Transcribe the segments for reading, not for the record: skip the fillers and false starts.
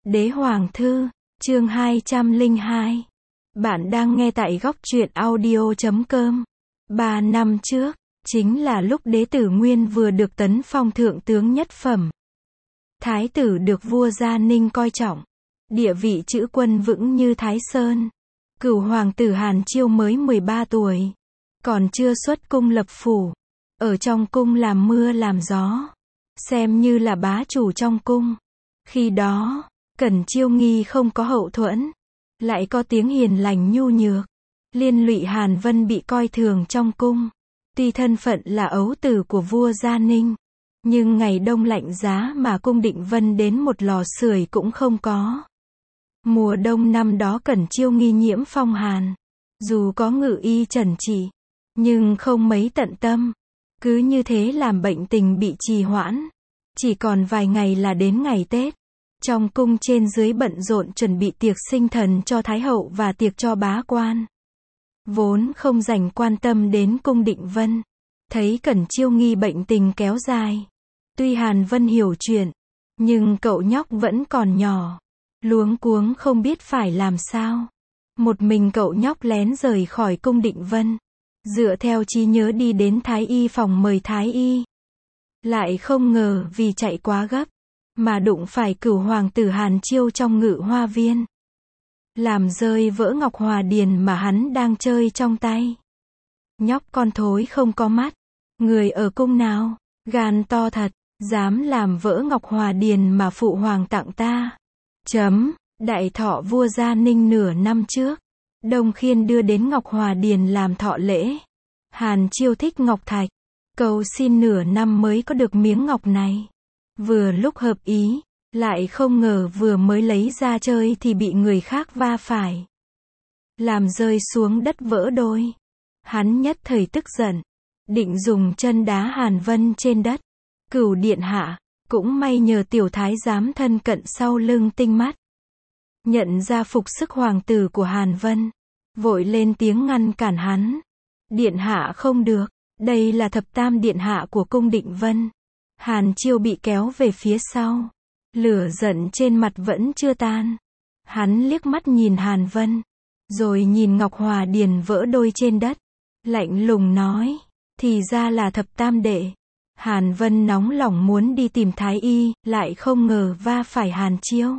Đế Hoàng Thư, chương 202. Bạn đang nghe tại góc truyện audio.com. 3 năm trước, chính là lúc đế tử Nguyên vừa được tấn phong thượng tướng nhất phẩm. Thái tử được vua Gia Ninh coi trọng, địa vị chữ quân vững như Thái Sơn. Cửu hoàng tử Hàn Chiêu mới 13 tuổi, còn chưa xuất cung lập phủ, ở trong cung làm mưa làm gió, xem như là bá chủ trong cung. Khi đó, Cẩn Chiêu Nghi không có hậu thuẫn, lại có tiếng hiền lành nhu nhược, liên lụy Hàn Vân bị coi thường trong cung. Tuy thân phận là ấu tử của vua Gia Ninh, nhưng ngày đông lạnh giá mà cung Định Vân đến một lò sưởi cũng không có. Mùa đông năm đó Cẩn Chiêu Nghi nhiễm phong hàn, dù có ngự y trần trị, nhưng không mấy tận tâm, cứ như thế làm bệnh tình bị trì hoãn. Chỉ còn vài ngày là đến ngày Tết. Trong cung trên dưới bận rộn chuẩn bị tiệc sinh thần cho Thái hậu và tiệc cho bá quan. Vốn không dành quan tâm đến cung Định Vân, thấy Cẩn Chiêu Nghi bệnh tình kéo dài. Tuy Hàn Vân hiểu chuyện, nhưng cậu nhóc vẫn còn nhỏ, luống cuống không biết phải làm sao. Một mình cậu nhóc lén rời khỏi cung Định Vân, dựa theo trí nhớ đi đến Thái y phòng mời Thái y. Lại không ngờ vì chạy quá gấp, mà đụng phải Cửu hoàng tử Hàn Chiêu trong Ngự Hoa Viên, làm rơi vỡ ngọc hòa điền mà hắn đang chơi trong tay. Nhóc con thối không có mắt, người ở cung nào, gan to thật, dám làm vỡ ngọc hòa điền mà phụ hoàng tặng ta. Đại thọ vua Gia Ninh nửa năm trước, Đông Khiên đưa đến ngọc hòa điền làm thọ lễ. Hàn Chiêu thích ngọc thạch, cầu xin nửa năm mới có được miếng ngọc này. Vừa lúc hợp ý, lại không ngờ vừa mới lấy ra chơi thì bị người khác va phải, làm rơi xuống đất vỡ đôi. Hắn nhất thời tức giận, định dùng chân đá Hàn Vân trên đất. Cửu điện hạ, cũng may nhờ tiểu thái giám thân cận sau lưng tinh mắt, nhận ra phục sức hoàng tử của Hàn Vân, vội lên tiếng ngăn cản hắn. Điện hạ không được, đây là thập tam điện hạ của cung Định Vân. Hàn Chiêu bị kéo về phía sau, lửa giận trên mặt vẫn chưa tan. Hắn liếc mắt nhìn Hàn Vân, rồi nhìn ngọc hòa điền vỡ đôi trên đất, lạnh lùng nói, thì ra là thập tam đệ. Hàn Vân nóng lòng muốn đi tìm Thái y, lại không ngờ va phải Hàn Chiêu.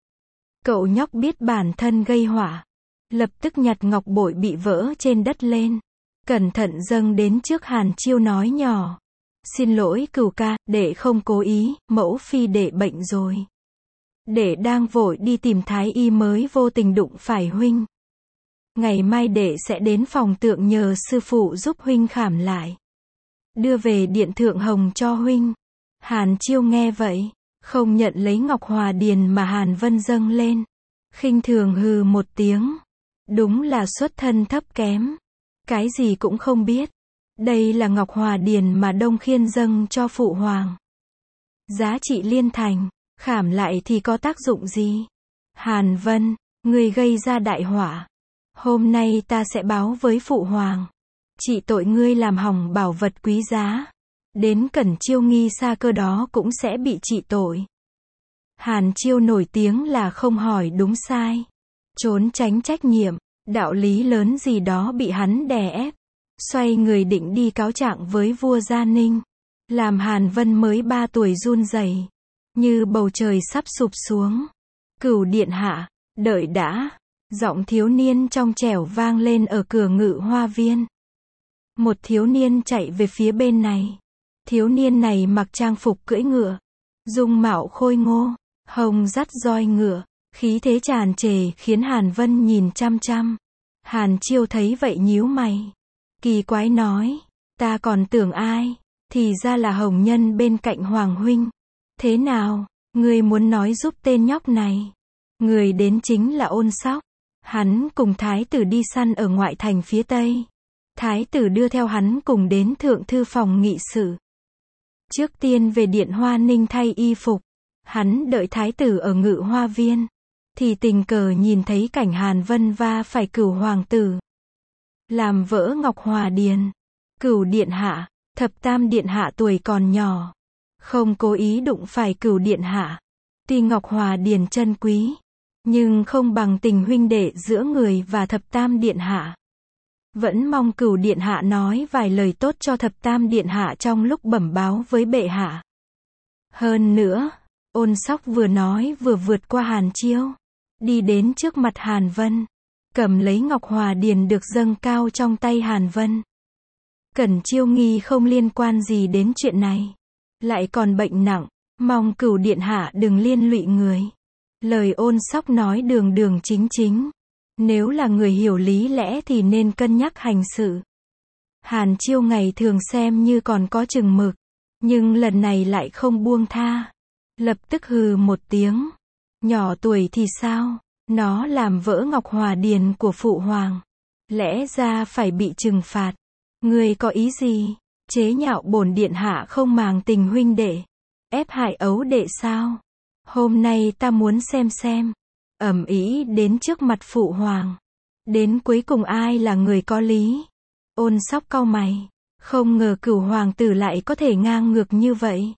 Cậu nhóc biết bản thân gây họa, lập tức nhặt ngọc bội bị vỡ trên đất lên, cẩn thận dâng đến trước Hàn Chiêu nói nhỏ, xin lỗi Cửu ca, đệ không cố ý, mẫu phi đệ bệnh rồi. Đệ đang vội đi tìm Thái y mới vô tình đụng phải huynh. Ngày mai đệ sẽ đến phòng tượng nhờ sư phụ giúp huynh khảm lại, đưa về điện thượng hồng cho huynh. Hàn Chiêu nghe vậy, không nhận lấy ngọc hòa điền mà Hàn Vân dâng lên, khinh thường hừ một tiếng. Đúng là xuất thân thấp kém, cái gì cũng không biết. Đây là ngọc hòa điền mà Đông Khiên dâng cho phụ hoàng, giá trị liên thành, khảm lại thì có tác dụng gì? Hàn Vân, người gây ra đại họa, hôm nay ta sẽ báo với phụ hoàng, trị tội ngươi làm hỏng bảo vật quý giá. Đến Cẩn Chiêu Nghi xa cơ đó cũng sẽ bị trị tội. Hàn Chiêu nổi tiếng là không hỏi đúng sai, trốn tránh trách nhiệm, đạo lý lớn gì đó bị hắn đè ép. Xoay người định đi cáo trạng với vua Gia Ninh, làm Hàn Vân mới 3 tuổi run rẩy, như bầu trời sắp sụp xuống. Cửu điện hạ, đợi đã. Giọng thiếu niên trong trẻo vang lên ở cửa Ngự Hoa Viên. Một thiếu niên chạy về phía bên này. Thiếu niên này mặc trang phục cưỡi ngựa, dung mạo khôi ngô, hồng dắt roi ngựa, khí thế tràn trề khiến Hàn Vân nhìn chăm chăm. Hàn Chiêu thấy vậy nhíu mày, kỳ quái nói, ta còn tưởng ai, thì ra là hồng nhân bên cạnh hoàng huynh. Thế nào, ngươi muốn nói giúp tên nhóc này? Người đến chính là Ôn Sóc. Hắn cùng thái tử đi săn ở ngoại thành phía tây. Thái tử đưa theo hắn cùng đến thượng thư phòng nghị sự. Trước tiên về điện Hoa Ninh thay y phục. Hắn đợi thái tử ở Ngự Hoa Viên, thì tình cờ nhìn thấy cảnh Hàn Vân va phải Cửu hoàng tử, làm vỡ ngọc hòa điền. Cửu điện hạ, thập tam điện hạ tuổi còn nhỏ, không cố ý đụng phải Cửu điện hạ. Tuy Ngọc Hòa Điền chân quý, nhưng không bằng tình huynh đệ giữa người và Thập Tam Điện Hạ. Vẫn mong Cửu Điện Hạ nói vài lời tốt cho Thập Tam Điện Hạ trong lúc bẩm báo với bệ hạ. Hơn nữa, Ôn Sóc vừa nói vừa vượt qua Hàn Chiêu, đi đến trước mặt Hàn Vân, cầm lấy Ngọc Hòa Điền được dâng cao trong tay Hàn Vân. Cẩn Chiêu nghi không liên quan gì đến chuyện này, lại còn bệnh nặng, mong Cửu Điện Hạ đừng liên lụy người. Lời Ôn Sóc nói đường đường chính chính, nếu là người hiểu lý lẽ thì nên cân nhắc hành sự. Hàn Chiêu ngày thường xem như còn có chừng mực, nhưng lần này lại không buông tha. Lập tức hừ một tiếng. Nhỏ tuổi thì sao? Nó làm vỡ Ngọc Hòa Điền của Phụ Hoàng. Lẽ ra phải bị trừng phạt. Ngươi có ý gì? Chế nhạo bổn điện hạ không màng tình huynh đệ. Ép hại ấu đệ sao? Hôm nay ta muốn xem. Ầm ĩ đến trước mặt Phụ Hoàng. Đến cuối cùng ai là người có lý? Ôn Sóc cau mày. Không ngờ Cửu hoàng tử lại có thể ngang ngược như vậy.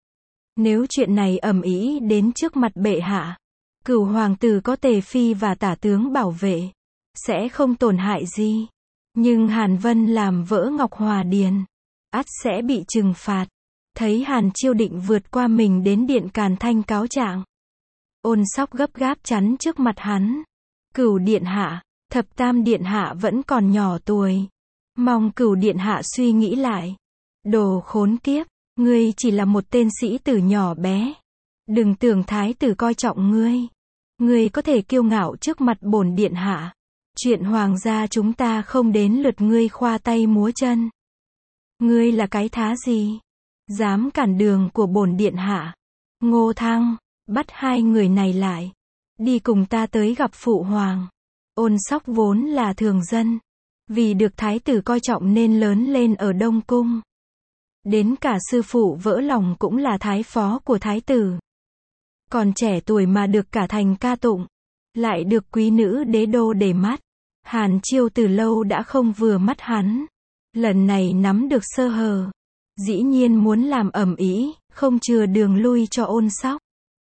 Nếu chuyện này ầm ĩ đến trước mặt bệ hạ, Cửu hoàng tử có Tề Phi và Tả tướng bảo vệ, sẽ không tổn hại gì. Nhưng Hàn Vân làm vỡ Ngọc Hòa Điền, ắt sẽ bị trừng phạt. Thấy Hàn Chiêu định vượt qua mình đến điện Càn Thanh cáo trạng. Ôn Sóc gấp gáp chắn trước mặt hắn. Cửu điện hạ, Thập Tam Điện Hạ vẫn còn nhỏ tuổi. Mong Cửu điện hạ suy nghĩ lại. Đồ khốn kiếp, ngươi chỉ là một tên sĩ tử nhỏ bé. Đừng tưởng thái tử coi trọng ngươi. Ngươi có thể kiêu ngạo trước mặt bổn điện hạ. Chuyện hoàng gia chúng ta không đến lượt ngươi khoa tay múa chân. Ngươi là cái thá gì? Dám cản đường của bổn điện hạ. Ngô Thăng, bắt hai người này lại. Đi cùng ta tới gặp Phụ Hoàng. Ôn Sóc vốn là thường dân. Vì được thái tử coi trọng nên lớn lên ở Đông Cung. Đến cả sư phụ vỡ lòng cũng là thái phó của thái tử. Còn trẻ tuổi mà được cả thành ca tụng. Lại được quý nữ đế đô để mắt. Hàn Chiêu từ lâu đã không vừa mắt hắn. Lần này nắm được sơ hở. Dĩ nhiên muốn làm ầm ĩ, không chừa đường lui cho Ôn Sóc.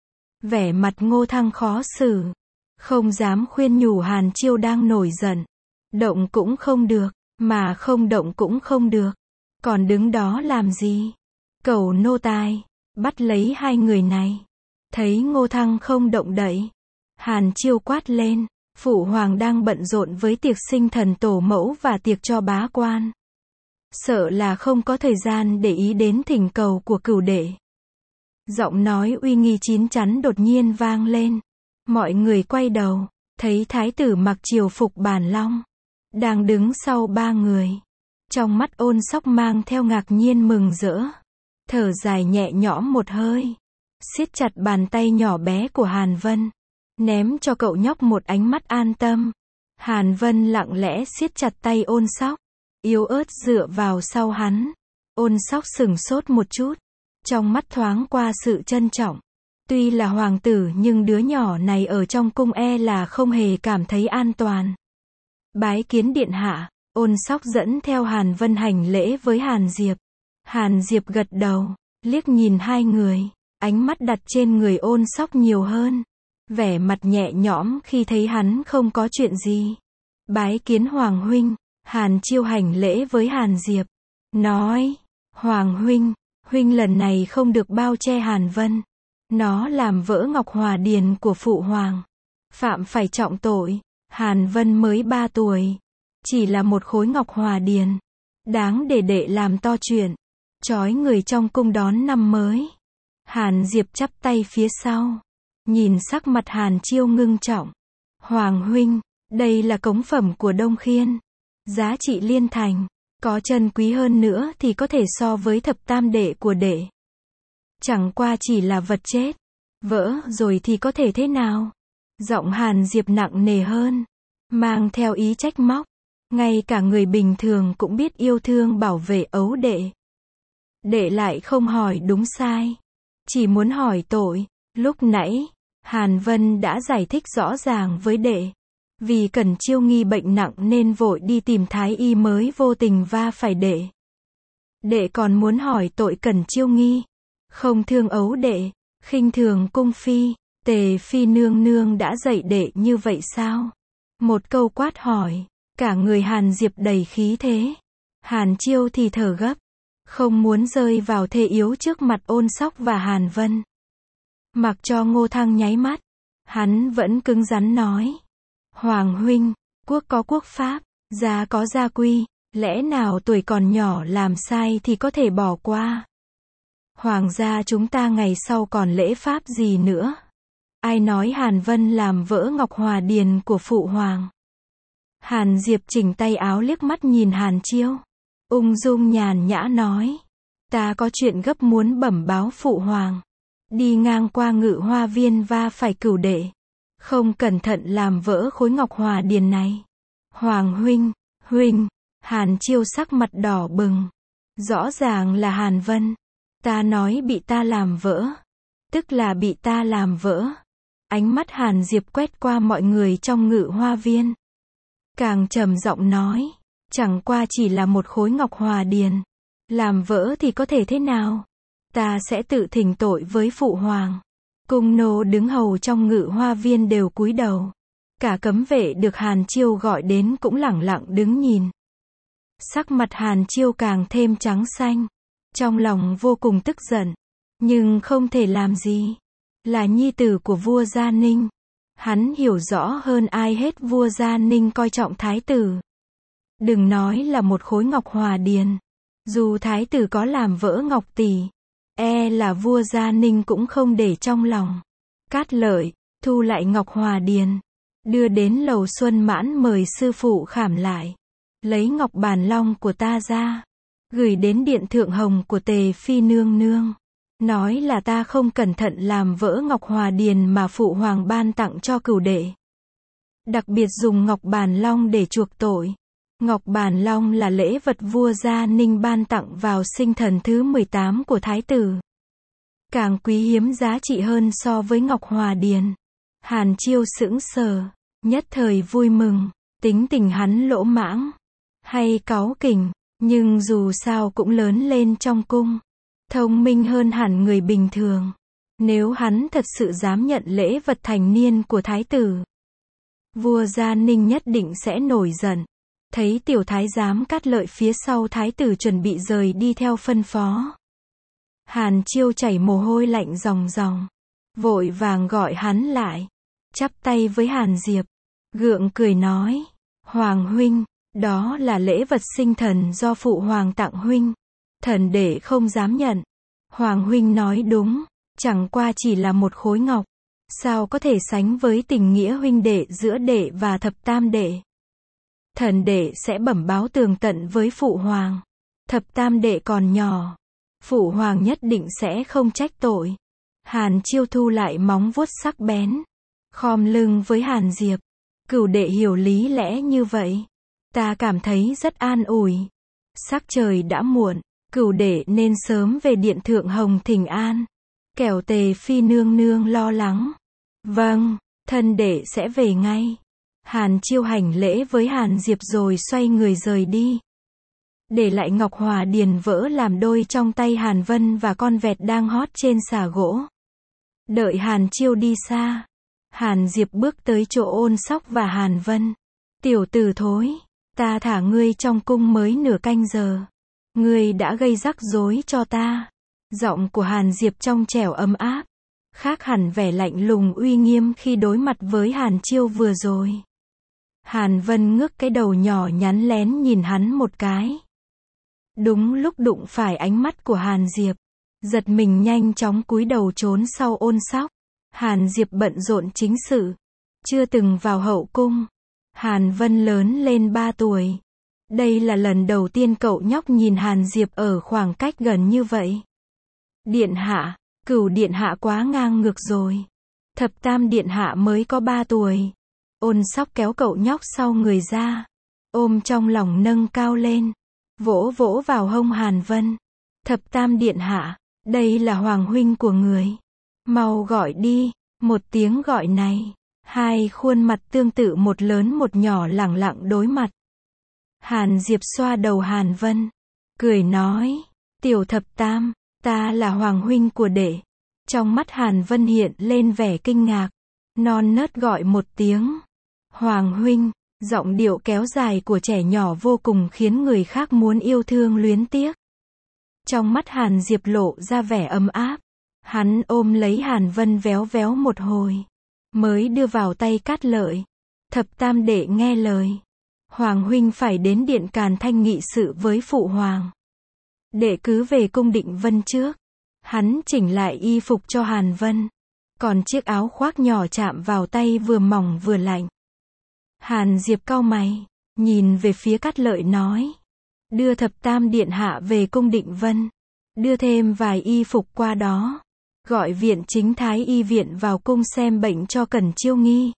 Vẻ mặt Ngô Thăng khó xử. Không dám khuyên nhủ Hàn Chiêu đang nổi giận. Động cũng không được, mà không động cũng không được. Còn đứng đó làm gì? Cầu nô tài, bắt lấy hai người này. Thấy Ngô Thăng không động đậy. Hàn Chiêu quát lên, Phụ Hoàng đang bận rộn với tiệc sinh thần tổ mẫu và tiệc cho bá quan. Sợ là không có thời gian để ý đến thỉnh cầu của Cửu đệ. Giọng nói uy nghi chín chắn đột nhiên vang lên. Mọi người quay đầu, thấy thái tử mặc triều phục Bản Long. Đang đứng sau ba người. Trong mắt Ôn Sóc mang theo ngạc nhiên mừng rỡ. Thở dài nhẹ nhõm một hơi. Siết chặt bàn tay nhỏ bé của Hàn Vân. Ném cho cậu nhóc một ánh mắt an tâm. Hàn Vân lặng lẽ siết chặt tay Ôn Sóc. Yếu ớt dựa vào sau hắn. Ôn Sóc sửng sốt một chút. Trong mắt thoáng qua sự trân trọng. Tuy là hoàng tử nhưng đứa nhỏ này ở trong cung là không hề cảm thấy an toàn. Bái kiến điện hạ. Ôn Sóc dẫn theo Hàn Vân hành lễ với Hàn Diệp. Hàn Diệp gật đầu, liếc nhìn hai người, ánh mắt đặt trên người Ôn Sóc nhiều hơn. Vẻ mặt nhẹ nhõm khi thấy hắn không có chuyện gì. Bái kiến Hoàng huynh. Hàn Chiêu hành lễ với Hàn Diệp. Nói, Hoàng huynh, huynh lần này không được bao che Hàn Vân. Nó làm vỡ Ngọc Hòa Điền của Phụ Hoàng. Phạm phải trọng tội. Hàn Vân mới 3 tuổi. Chỉ là một khối Ngọc Hòa Điền. Đáng để đệ làm to chuyện. Chói người trong cung đón năm mới. Hàn Diệp chắp tay phía sau. Nhìn sắc mặt Hàn Chiêu ngưng trọng. Hoàng huynh, đây là cống phẩm của Đông Khiên. Giá trị liên thành. Có chân quý hơn nữa thì có thể so với thập tam đệ của đệ. Chẳng qua chỉ là vật chết. Vỡ rồi thì có thể thế nào? Giọng Hàn Diệp nặng nề hơn. Mang theo ý trách móc. Ngay cả người bình thường cũng biết yêu thương bảo vệ ấu đệ. Đệ lại không hỏi đúng sai. Chỉ muốn hỏi tội. Lúc nãy, Hàn Vân đã giải thích rõ ràng với đệ. Vì Cẩn Chiêu nghi bệnh nặng nên vội đi tìm thái y mới vô tình va phải đệ. Đệ còn muốn hỏi tội Cẩn Chiêu nghi. Không thương ấu đệ. khinh thường cung phi, Tề phi nương nương đã dạy đệ như vậy sao? Một câu quát hỏi, cả người Hàn Diệp đầy khí thế. Hàn Chiêu thì thở gấp, không muốn rơi vào thế yếu trước mặt Ôn Sóc và Hàn Vân. Mặc cho Ngô Thăng nháy mắt, hắn vẫn cứng rắn nói. Hoàng huynh, quốc có quốc pháp, gia có gia quy, lẽ nào tuổi còn nhỏ làm sai thì có thể bỏ qua? Hoàng gia chúng ta ngày sau còn lễ pháp gì nữa? Ai nói Hàn Vân làm vỡ Ngọc Hòa Điền của phụ hoàng? Hàn Diệp chỉnh tay áo liếc mắt nhìn Hàn Chiêu, ung dung nhàn nhã nói. Ta có chuyện gấp muốn bẩm báo phụ hoàng. Đi ngang qua Ngự Hoa Viên va phải Cửu đệ. Không cẩn thận làm vỡ khối Ngọc Hòa Điền này. Hoàng huynh, Hàn Chiêu sắc mặt đỏ bừng. Rõ ràng là Hàn Vân. Ta nói bị ta làm vỡ. Tức là bị ta làm vỡ. Ánh mắt Hàn Diệp quét qua mọi người trong Ngự Hoa Viên. Càng trầm giọng nói. Chẳng qua chỉ là một khối Ngọc Hòa Điền. Làm vỡ thì có thể thế nào? Ta sẽ tự thỉnh tội với phụ hoàng. Cung nô đứng hầu trong Ngự Hoa Viên đều cúi đầu. Cả cấm vệ được Hàn Chiêu gọi đến cũng lẳng lặng đứng nhìn. Sắc mặt Hàn Chiêu càng thêm trắng xanh. Trong lòng vô cùng tức giận. Nhưng không thể làm gì. Là nhi tử của vua Gia Ninh. Hắn hiểu rõ hơn ai hết vua Gia Ninh coi trọng thái tử. Đừng nói là một khối Ngọc Hòa Điền. Dù thái tử có làm vỡ Ngọc Tỷ, là vua Gia Ninh cũng không để trong lòng. Cát Lợi, thu lại Ngọc Hòa Điền. Đưa đến lầu Xuân Mãn mời sư phụ khảm lại. Lấy Ngọc Bàn Long của ta ra. Gửi đến điện Thượng Hồng của Tề phi nương nương. Nói là ta không cẩn thận làm vỡ Ngọc Hòa Điền mà phụ hoàng ban tặng cho Cửu đệ. Đặc biệt dùng Ngọc Bàn Long để chuộc tội. Ngọc Bàn Long là lễ vật vua Gia Ninh ban tặng vào sinh thần thứ 18 của thái tử. Càng quý hiếm giá trị hơn so với Ngọc Hòa Điền. Hàn Chiêu sững sờ, nhất thời vui mừng, tính tình hắn lỗ mãng, hay cáu kỉnh, nhưng dù sao cũng lớn lên trong cung. Thông minh hơn hẳn người bình thường. Nếu hắn thật sự dám nhận lễ vật thành niên của thái tử, vua Gia Ninh nhất định sẽ nổi giận. Thấy tiểu thái giám Cát Lợi phía sau thái tử chuẩn bị rời đi theo phân phó. Hàn Chiêu chảy mồ hôi lạnh ròng ròng. Vội vàng gọi hắn lại. Chắp tay với Hàn Diệp. Gượng cười nói. Hoàng huynh, đó là lễ vật sinh thần do phụ hoàng tặng huynh. Thần đệ không dám nhận. Hoàng huynh nói đúng. Chẳng qua chỉ là một khối ngọc. Sao có thể sánh với tình nghĩa huynh đệ giữa đệ và thập tam đệ. Thần đệ sẽ bẩm báo tường tận với phụ hoàng. Thập tam đệ còn nhỏ. Phụ hoàng nhất định sẽ không trách tội. Hàn Chiêu thu lại móng vuốt sắc bén. Khom lưng với Hàn Diệp. Cửu đệ hiểu lý lẽ như vậy. Ta cảm thấy rất an ủi. Sắc trời đã muộn. Cửu đệ nên sớm về điện Thượng Hồng thỉnh an. Kẻo Tề phi nương nương lo lắng. Vâng, thân đệ sẽ về ngay. Hàn Chiêu hành lễ với Hàn Diệp rồi xoay người rời đi. Để lại Ngọc Hòa Điền vỡ làm đôi trong tay Hàn Vân và con vẹt đang hót trên xà gỗ. Đợi Hàn Chiêu đi xa. Hàn Diệp bước tới chỗ Ôn Sóc và Hàn Vân. Tiểu tử thối, ta thả ngươi trong cung mới nửa canh giờ. Ngươi đã gây rắc rối cho ta. Giọng của Hàn Diệp trong trẻo ấm áp. Khác hẳn vẻ lạnh lùng uy nghiêm khi đối mặt với Hàn Chiêu vừa rồi. Hàn Vân ngước cái đầu nhỏ nhắn lén nhìn hắn một cái. Đúng lúc đụng phải ánh mắt của Hàn Diệp. Giật mình nhanh chóng cúi đầu trốn sau Ôn Sóc. Hàn Diệp bận rộn chính sự. Chưa từng vào hậu cung. Hàn Vân lớn lên 3 tuổi. Đây là lần đầu tiên cậu nhóc nhìn Hàn Diệp ở khoảng cách gần như vậy. Điện hạ, Cửu điện hạ quá ngang ngược rồi. Thập tam điện hạ mới có 3 tuổi. Ôn Sóc kéo cậu nhóc sau người ra. Ôm trong lòng nâng cao lên. Vỗ vỗ vào hông Hàn Vân. Thập tam điện hạ, đây là hoàng huynh của người. Mau gọi đi. Một tiếng gọi này. Hai khuôn mặt tương tự một lớn một nhỏ lẳng lặng đối mặt. Hàn Diệp xoa đầu Hàn Vân. Cười nói. Tiểu thập tam, ta là hoàng huynh của đệ. Trong mắt Hàn Vân hiện lên vẻ kinh ngạc, non nớt gọi một tiếng. Hoàng huynh, giọng điệu kéo dài của trẻ nhỏ vô cùng khiến người khác muốn yêu thương luyến tiếc. Trong mắt Hàn Diệp lộ ra vẻ ấm áp. Hắn ôm lấy Hàn Vân véo véo một hồi, mới đưa vào tay Cát Lợi. Thập tam đệ nghe lời. Hoàng huynh phải đến điện Càn Thanh nghị sự với phụ hoàng. Đệ cứ về cung Định Vân trước. Hắn chỉnh lại y phục cho Hàn Vân. Còn chiếc áo khoác nhỏ chạm vào tay vừa mỏng vừa lạnh. Hàn Diệp cau mày, nhìn về phía Cát Lợi nói. Đưa thập tam điện hạ về cung Định Vân. Đưa thêm vài y phục qua đó. Gọi viện chính thái y viện vào cung xem bệnh cho Cẩn Chiêu Nghi.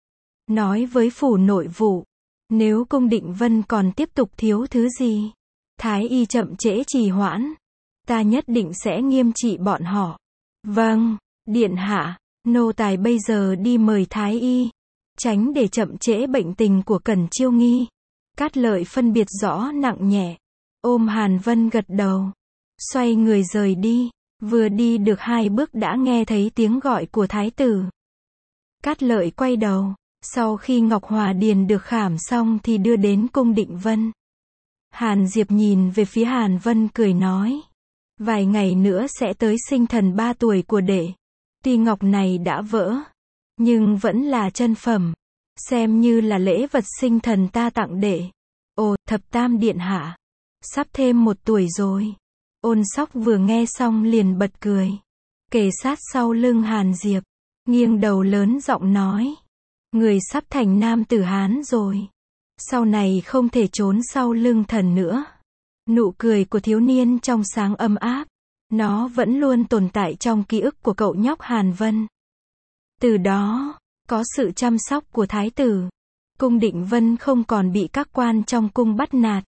Nói với phủ nội vụ. Nếu cung Định Vân còn tiếp tục thiếu thứ gì, thái y chậm trễ trì hoãn, ta nhất định sẽ nghiêm trị bọn họ. Vâng, điện hạ, nô tài bây giờ đi mời thái y, tránh để chậm trễ bệnh tình của Cẩn Chiêu Nghi. Cát Lợi phân biệt rõ nặng nhẹ, ôm Hàn Vân gật đầu, xoay người rời đi. Vừa đi được 2 bước đã nghe thấy tiếng gọi của thái tử. Cát Lợi quay đầu, sau khi Ngọc Hòa Điền được khảm xong thì đưa đến cung Định Vân. Hàn Diệp nhìn về phía Hàn Vân cười nói. Vài ngày nữa sẽ tới sinh thần 3 tuổi của đệ. Tuy ngọc này đã vỡ, nhưng vẫn là chân phẩm. Xem như là lễ vật sinh thần ta tặng đệ. Ồ, thập tam điện hạ. Sắp thêm 1 tuổi rồi. Ôn Sóc vừa nghe xong liền bật cười. Kề sát sau lưng Hàn Diệp. Nghiêng đầu lớn giọng nói. Người sắp thành nam tử Hán rồi. Sau này không thể trốn sau lưng thần nữa. Nụ cười của thiếu niên trong sáng ấm áp. Nó vẫn luôn tồn tại trong ký ức của cậu nhóc Hàn Vân. Từ đó, có sự chăm sóc của thái tử. Cung Định Vân không còn bị các quan trong cung bắt nạt.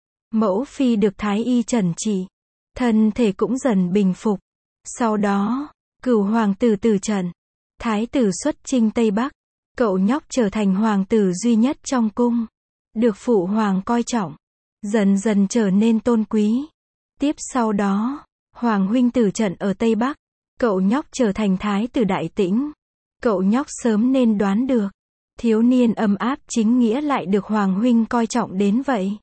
Mẫu phi được thái y trần trị. Thân thể cũng dần bình phục. Sau đó, cửu hoàng tử từ trận. Thái tử xuất chinh Tây Bắc. Cậu nhóc trở thành hoàng tử duy nhất trong cung. Được phụ hoàng coi trọng. Dần dần trở nên tôn quý. Tiếp sau đó, hoàng huynh tử trận ở Tây Bắc. Cậu nhóc trở thành thái tử Đại Tĩnh. Cậu nhóc sớm nên đoán được. Thiếu niên ấm áp chính nghĩa lại được hoàng huynh coi trọng đến vậy.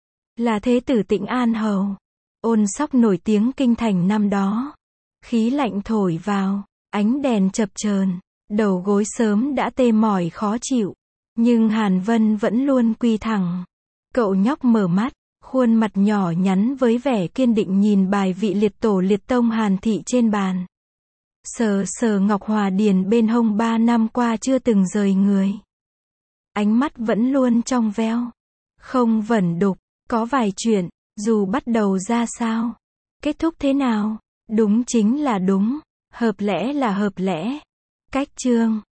Là thế tử Tĩnh An Hầu. Ôn Sóc nổi tiếng kinh thành năm đó. Khí lạnh thổi vào, ánh đèn chập chờn, đầu gối sớm đã tê mỏi khó chịu. Nhưng Hàn Vân vẫn luôn quy thẳng. Cậu nhóc mở mắt, khuôn mặt nhỏ nhắn với vẻ kiên định nhìn bài vị liệt tổ liệt tông Hàn thị trên bàn. Sờ sờ Ngọc Hòa Điền bên hông 3 năm qua chưa từng rời người. Ánh mắt vẫn luôn trong veo. Không vẩn đục, có vài chuyện, dù bắt đầu ra sao, kết thúc thế nào, đúng chính là đúng, hợp lẽ là hợp lẽ. Cách chương